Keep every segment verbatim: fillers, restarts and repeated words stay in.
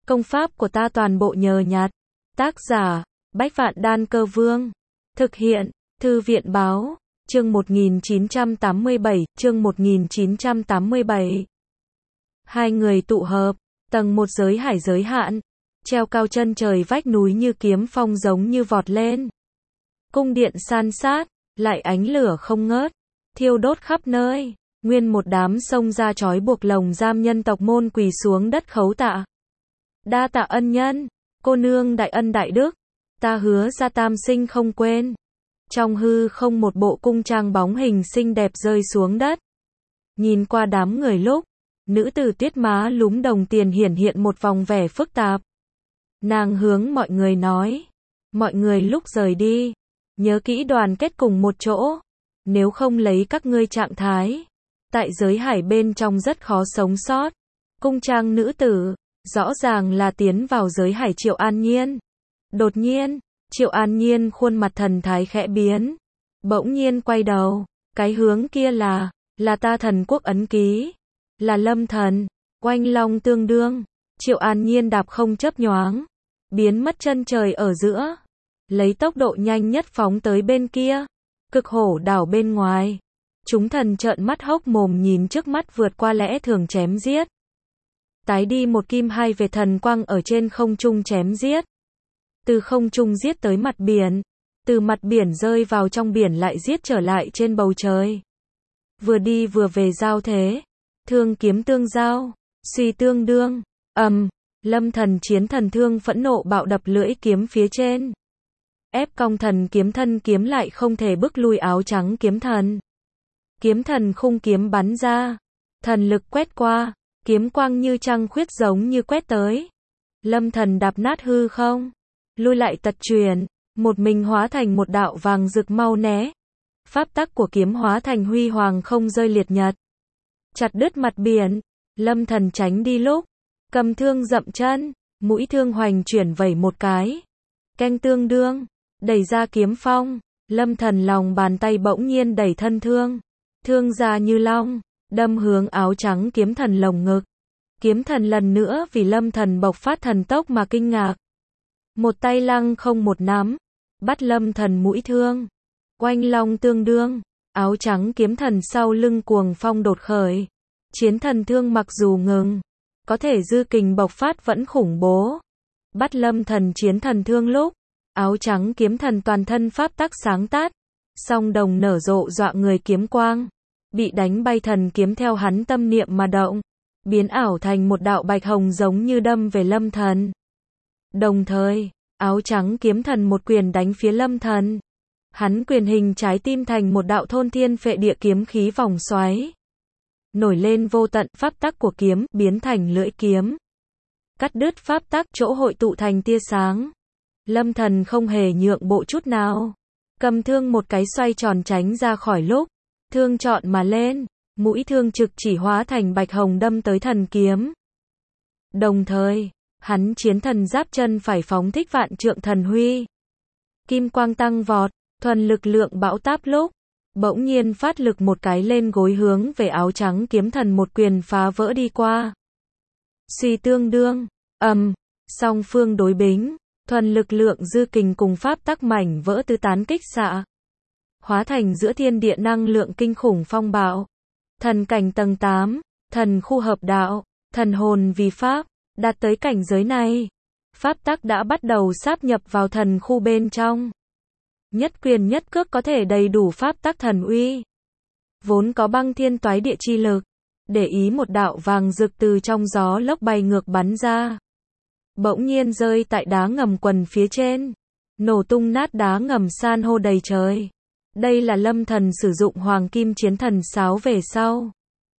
Công pháp của ta toàn bộ nhờ nhặt. Tác giả, Bách Vạn Đan Cơ Vương. Thực hiện, Thư viện báo, chương một nghìn chín trăm tám mươi bảy, chương một nghìn chín trăm tám mươi bảy. Hai người tụ hợp, tầng một giới hải giới hạn, treo cao chân trời vách núi như kiếm phong giống như vọt lên. Cung điện san sát, lại ánh lửa không ngớt, thiêu đốt khắp nơi, nguyên một đám xông ra trói buộc lồng giam nhân tộc môn quỳ xuống đất khấu tạ. Đa tạ ân nhân, cô nương đại ân đại đức, ta hứa ra tam sinh không quên. Trong hư không một bộ cung trang bóng hình xinh đẹp rơi xuống đất. Nhìn qua đám người lúc, nữ tử tuyết má lúm đồng tiền hiển hiện một vòng vẻ phức tạp. Nàng hướng mọi người nói, mọi người lúc rời đi, nhớ kỹ đoàn kết cùng một chỗ, nếu không lấy các ngươi trạng thái, tại giới hải bên trong rất khó sống sót. Cung trang nữ tử, rõ ràng là tiến vào giới hải Triệu An Nhiên. Đột nhiên, Triệu An Nhiên khuôn mặt thần thái khẽ biến, bỗng nhiên quay đầu, cái hướng kia là, là ta thần quốc ấn ký, là Lâm Thần, oanh long tương đương. Triệu An Nhiên đạp không chấp nhoáng, biến mất chân trời ở giữa, lấy tốc độ nhanh nhất phóng tới bên kia, Cực Hổ đảo bên ngoài. Chúng thần trợn mắt hốc mồm nhìn trước mắt vượt qua lẽ thường chém giết. Tái đi một kim hai về thần quang ở trên không trung chém giết. Từ không trung giết tới mặt biển, từ mặt biển rơi vào trong biển lại giết trở lại trên bầu trời. Vừa đi vừa về giao thế, thương kiếm tương giao, suy tương đương, ầm, um, Lâm Thần chiến thần thương phẫn nộ bạo đập lưỡi kiếm phía trên. Ép cong thần kiếm thân kiếm lại không thể bức lui áo trắng kiếm thần. Kiếm thần khung kiếm bắn ra, thần lực quét qua, kiếm quang như trăng khuyết giống như quét tới. Lâm Thần đạp nát hư không, lui lại tật truyền, một mình hóa thành một đạo vàng rực mau né. Pháp tắc của kiếm hóa thành huy hoàng không rơi liệt nhật. Chặt đứt mặt biển, Lâm Thần tránh đi lúc, cầm thương dậm chân, mũi thương hoành chuyển vẩy một cái. Canh tương đương, đẩy ra kiếm phong, Lâm Thần lòng bàn tay bỗng nhiên đẩy thân thương. Thương ra như long, đâm hướng áo trắng kiếm thần lồng ngực. Kiếm thần lần nữa vì Lâm Thần bộc phát thần tốc mà kinh ngạc. Một tay lăng không một nắm, bắt Lâm Thần mũi thương. Oanh long tương đương, áo trắng kiếm thần sau lưng cuồng phong đột khởi. Chiến thần thương mặc dù ngừng, có thể dư kình bộc phát vẫn khủng bố. Bắt Lâm Thần chiến thần thương lúc, áo trắng kiếm thần toàn thân pháp tắc sáng tát, song đồng nở rộ dọa người kiếm quang. Bị đánh bay thần kiếm theo hắn tâm niệm mà động, biến ảo thành một đạo bạch hồng giống như đâm về Lâm Thần. Đồng thời, áo trắng kiếm thần một quyền đánh phía Lâm Thần. Hắn quyền hình trái tim thành một đạo thôn thiên phệ địa kiếm khí vòng xoáy. Nổi lên vô tận pháp tắc của kiếm, biến thành lưỡi kiếm. Cắt đứt pháp tắc, chỗ hội tụ thành tia sáng. Lâm Thần không hề nhượng bộ chút nào. Cầm thương một cái xoay tròn tránh ra khỏi lúc. Thương chọn mà lên, mũi thương trực chỉ hóa thành bạch hồng đâm tới thần kiếm. Đồng thời, hắn chiến thần giáp chân phải phóng thích vạn trượng thần huy. Kim quang tăng vọt, thuần lực lượng bão táp lúc, bỗng nhiên phát lực một cái lên gối hướng về áo trắng kiếm thần một quyền phá vỡ đi qua. Suy tương đương, ầm, um, song phương đối bính, thuần lực lượng dư kình cùng pháp tắc mảnh vỡ tứ tán kích xạ. Hóa thành giữa thiên địa năng lượng kinh khủng phong bạo. Thần cảnh tầng tám, thần khu hợp đạo, thần hồn vì pháp, đạt tới cảnh giới này. Pháp tắc đã bắt đầu sáp nhập vào thần khu bên trong. Nhất quyền nhất cước có thể đầy đủ pháp tắc thần uy. Vốn có băng thiên toái địa chi lực, để ý một đạo vàng rực từ trong gió lốc bay ngược bắn ra. Bỗng nhiên rơi tại đá ngầm quần phía trên, nổ tung nát đá ngầm san hô đầy trời. Đây là Lâm Thần sử dụng hoàng kim chiến thần sáo về sau.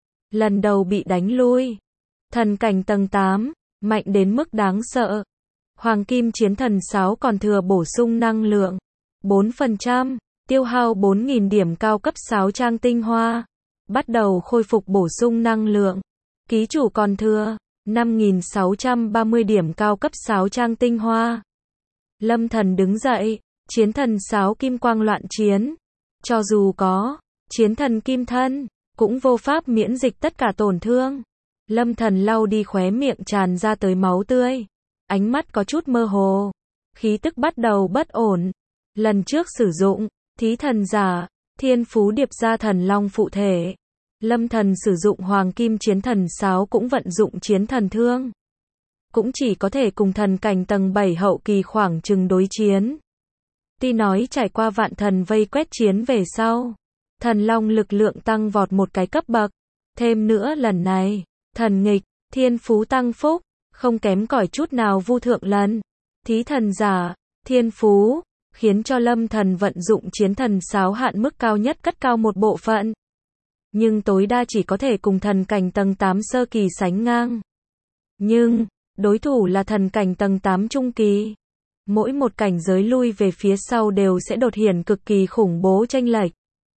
Lần đầu bị đánh lui. Thần cảnh tầng tám, mạnh đến mức đáng sợ. Hoàng kim chiến thần sáo còn thừa bổ sung năng lượng. bốn phần trăm, tiêu hao bốn nghìn điểm cao cấp sáo trang tinh hoa. Bắt đầu khôi phục bổ sung năng lượng. Ký chủ còn thừa, năm nghìn sáu trăm ba mươi điểm cao cấp sáo trang tinh hoa. Lâm Thần đứng dậy, chiến thần sáo kim quang loạn chiến. Cho dù có chiến thần kim thân, cũng vô pháp miễn dịch tất cả tổn thương. Lâm Thần lau đi khóe miệng tràn ra tới máu tươi. ánh mắt có chút mơ hồ, khí tức bắt đầu bất ổn. Lần trước sử dụng, thí thần giả, thiên phú điệp ra thần long phụ thể. Lâm thần sử dụng hoàng kim chiến thần sáo cũng vận dụng chiến thần thương. Cũng chỉ có thể cùng thần cảnh tầng bảy hậu kỳ khoảng chừng đối chiến. Tuy nói trải qua vạn thần vây quét chiến về sau, thần long lực lượng tăng vọt một cái cấp bậc. Thêm nữa lần này, thần nghịch, thiên phú tăng phúc, không kém cỏi chút nào vu thượng lần. Thí thần giả, thiên phú, khiến cho lâm thần vận dụng chiến thần sáo hạn mức cao nhất cất cao một bộ phận. Nhưng tối đa chỉ có thể cùng thần cảnh tầng tám sơ kỳ sánh ngang. Nhưng, đối thủ là thần cảnh tầng tám trung kỳ. Mỗi một cảnh giới lui về phía sau đều sẽ đột hiện cực kỳ khủng bố chênh lệch.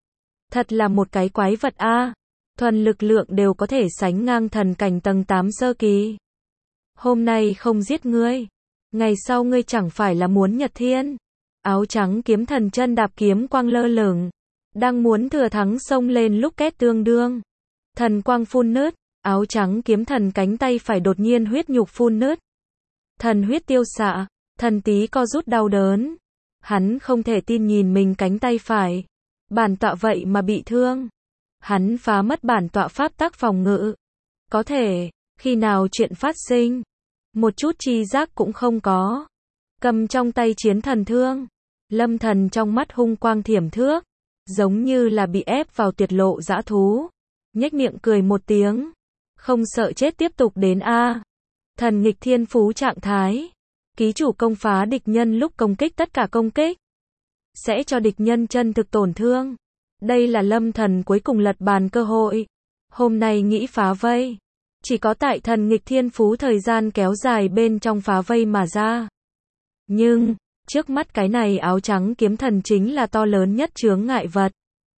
Thật là một cái quái vật a. Thuần lực lượng đều có thể sánh ngang thần cảnh tầng tám sơ kỳ. Hôm nay không giết ngươi, ngày sau ngươi chẳng phải là muốn nhật thiên. Áo trắng kiếm thần chân đạp kiếm quang lơ lửng, đang muốn thừa thắng xông lên lúc két tương đương. Thần quang phun nứt, áo trắng kiếm thần cánh tay phải đột nhiên huyết nhục phun nứt. Thần huyết tiêu xạ, thần tí co rút đau đớn. Hắn không thể tin nhìn mình cánh tay phải. Bản tọa vậy mà bị thương. Hắn phá mất bản tọa pháp tắc phòng ngự. Có thể, khi nào chuyện phát sinh, một chút chi giác cũng không có. Cầm trong tay chiến thần thương, lâm thần trong mắt hung quang thiểm thước, giống như là bị ép vào tuyệt lộ dã thú. Nhếch miệng cười một tiếng, không sợ chết tiếp tục đến a. Thần nghịch thiên phú trạng thái, ký chủ công phá địch nhân lúc công kích tất cả công kích, sẽ cho địch nhân chân thực tổn thương. Đây là lâm thần cuối cùng lật bàn cơ hội. Hôm nay nghĩ phá vây, chỉ có tại thần nghịch thiên phú thời gian kéo dài bên trong phá vây mà ra. Nhưng, trước mắt cái này áo trắng kiếm thần chính là to lớn nhất chướng ngại vật.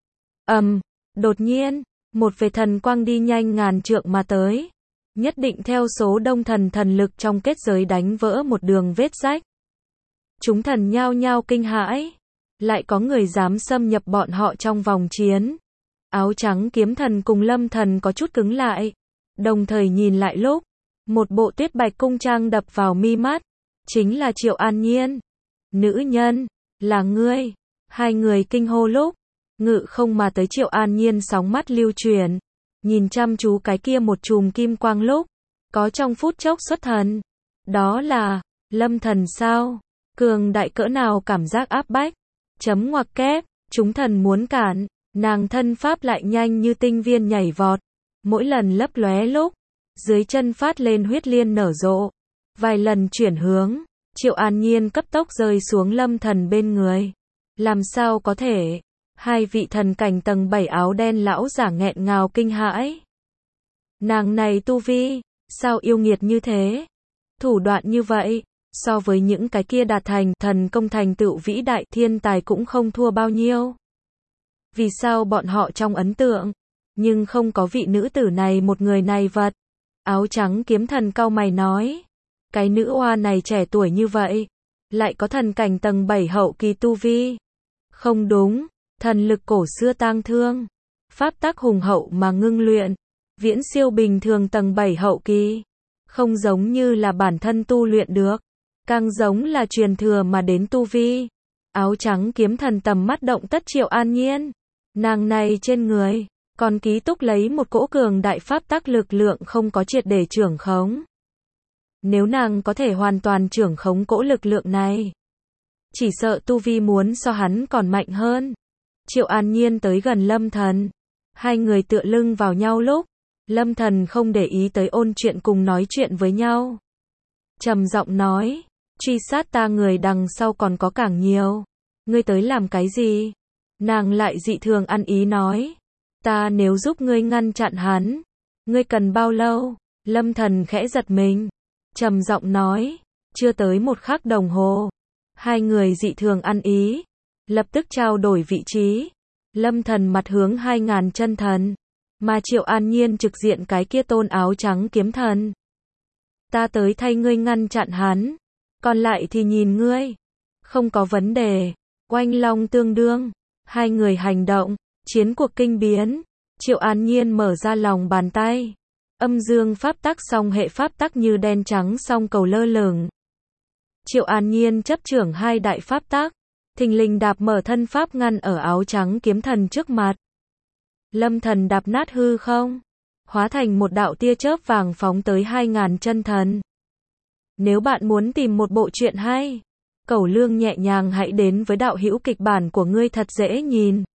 Ầm, um, đột nhiên, một vệt thần quang đi nhanh ngàn trượng mà tới. Nhất định theo số đông thần thần lực trong kết giới đánh vỡ một đường vết rách. Chúng thần nhao nhao kinh hãi. Lại có người dám xâm nhập bọn họ trong vòng chiến. Áo trắng kiếm thần cùng lâm thần có chút cứng lại. Đồng thời nhìn lại lúc, một bộ tuyết bạch cung trang đập vào mi mắt. Chính là Triệu An Nhiên. Nữ nhân, là ngươi. Hai người kinh hô lúc, ngự không mà tới Triệu An Nhiên sóng mắt lưu chuyển. Nhìn chăm chú cái kia một chùm kim quang lúc, có trong phút chốc xuất thần. Đó là, lâm thần sao? Cường đại cỡ nào cảm giác áp bách. Chấm ngoặc kép, chúng thần muốn cản, nàng thân pháp lại nhanh như tinh viên nhảy vọt. Mỗi lần lấp lóe lúc, dưới chân phát lên huyết liên nở rộ. Vài lần chuyển hướng, Triệu An Nhiên cấp tốc rơi xuống lâm thần bên người. Làm sao có thể? Hai vị thần cảnh tầng bảy áo đen lão giả nghẹn ngào kinh hãi. Nàng này tu vi, sao yêu nghiệt như thế? Thủ đoạn như vậy, so với những cái kia đạt thành thần công thành tựu vĩ đại thiên tài cũng không thua bao nhiêu. Vì sao bọn họ trong ấn tượng, nhưng không có vị nữ tử này một người này vật? Áo trắng kiếm thần cau mày nói. Cái nữ oa này trẻ tuổi như vậy, lại có thần cảnh tầng bảy hậu kỳ tu vi. Không đúng, thần lực cổ xưa tang thương, pháp tắc hùng hậu mà ngưng luyện, viễn siêu bình thường tầng bảy hậu kỳ. Không giống như là bản thân tu luyện được, càng giống là truyền thừa mà đến tu vi. Áo trắng kiếm thần tầm mắt động tất Triệu An Nhiên. Nàng này trên người, còn ký túc lấy một cỗ cường đại pháp tắc lực lượng không có triệt để trưởng khống. Nếu nàng có thể hoàn toàn trưởng khống cỗ lực lượng này, chỉ sợ tu vi muốn so hắn còn mạnh hơn. Triệu An Nhiên tới gần lâm thần. Hai người tựa lưng vào nhau lúc, lâm thần không để ý tới ôn chuyện cùng nói chuyện với nhau. Trầm giọng nói, truy sát ta người đằng sau còn có càng nhiều. Ngươi tới làm cái gì? Nàng lại dị thường ăn ý nói, ta nếu giúp ngươi ngăn chặn hắn, ngươi cần bao lâu? Lâm thần khẽ giật mình, trầm giọng nói, chưa tới một khắc đồng hồ. Hai người dị thường ăn ý, lập tức trao đổi vị trí. Lâm thần mặt hướng hai ngàn chân thần, mà Triệu An Nhiên trực diện cái kia tôn áo trắng kiếm thần. Ta tới thay ngươi ngăn chặn hắn, còn lại thì nhìn ngươi. Không có vấn đề. Oanh long tương đương, hai người hành động, chiến cuộc kinh biến. Triệu An Nhiên mở ra lòng bàn tay, âm dương pháp tắc song hệ pháp tắc như đen trắng song cầu lơ lửng, Triệu An Nhiên chấp trưởng hai đại pháp tác, thình lình đạp mở thân pháp ngăn ở áo trắng kiếm thần trước mặt. Lâm thần đạp nát hư không, hóa thành một đạo tia chớp vàng phóng tới hai ngàn chân thần. Nếu bạn muốn tìm một bộ truyện hay, Cẩu Lương nhẹ nhàng hãy đến với đạo hữu kịch bản của ngươi thật dễ nhìn.